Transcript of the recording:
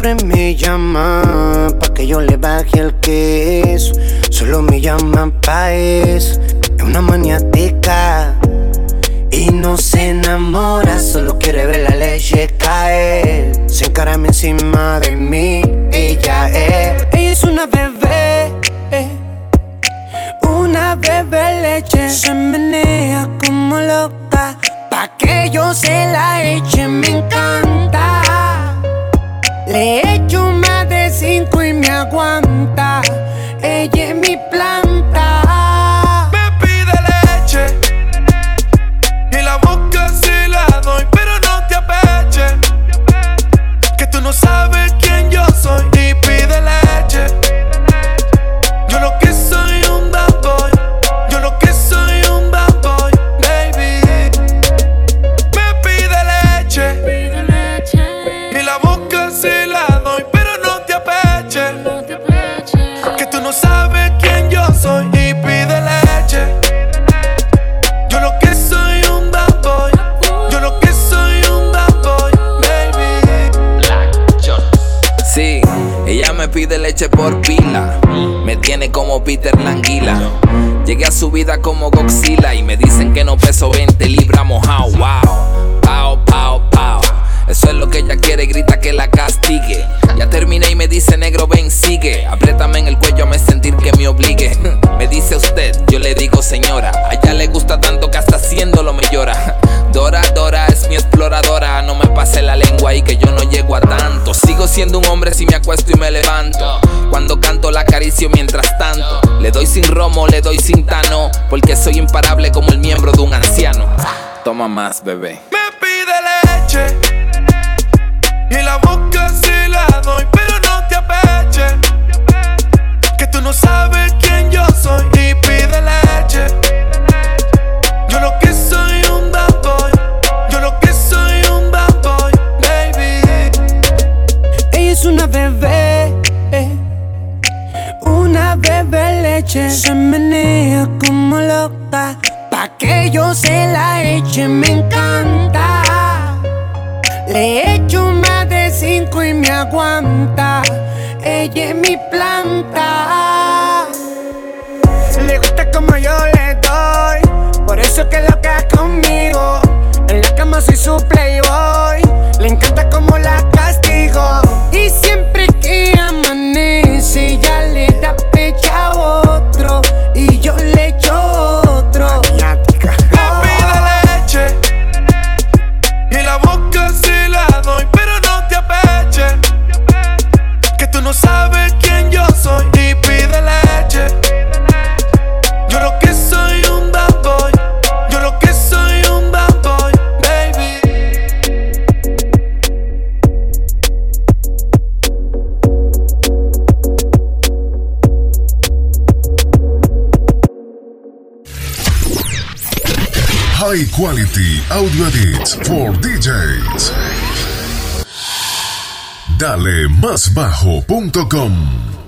siempre me llama pa' que yo le baje el queso. Solo me llama pa' eso. Es una maniática y no se enamora, solo quiere ver la leche caer. Se encarama encima de mí, ella es una bebé, una bebé leche. Se menea como loca pa' que yo se la eche, me encanta. Le echo más de 5 y me aguanta. Ella es mi planta. Me pide leche y la boca se la doy, pero no te apeches, que tú no sabes quién yo soy. Y pide leche. Yo lo que soy un bad boy, yo lo que soy un bad boy, baby. Me pide leche y la boca se la doy, pero no te apeches, que tú no sabes quién yo soy. Y pide leche. Yo lo que soy un bad boy, yo lo que soy un bad boy, baby. Sí, ella me pide leche por pila, me tiene como Peter Languila. Llegué a su vida como Godzilla y me dicen que no peso 20 libras mojado. Wow, pao, pao, pao. Eso es lo que ella quiere, grita que la castigue. Ya terminé y me dice negro ven sigue. Apriétame en el cuello, me sentir que me obligue. Me dice usted, yo le digo señora. A ella le gusta tanto que hasta haciéndolo me llora. Dora, Dora es mi exploradora. No me pase la lengua y que yo no llego a tanto. Sigo siendo un hombre si me acuesto y me levanto. Cuando canto la acaricio mientras tanto. Le doy sin romo, le doy sin tano, porque soy imparable como el miembro de un anciano. Toma más, bebé. Me pide leche y la boca se la doy, pero no te apeches, que tú no sabes quién yo soy. Y pide leche. Yo lo que soy un bad boy, yo lo que soy un bad boy, baby. Ella es una bebé, una bebé leche. Se menea como loca pa' que yo se la eche, me encanta. Le echo más de 5 y me aguanta. Ella es mi planta. Le gusta como yo le doy, por eso que loca conmigo. En la cama soy su playboy. Le encanta como la castigo. Y siempre que amanece ya le da pecha a otro y yo le echo otro. Me pide leche y la boca se la doy, pero no te apeches, que tú no sabes quién yo soy. Y pide leche. Yo lo que soy un bad boy, yo lo que soy un bad boy, baby. High quality audio edits for DJs. Dalemasbajo.com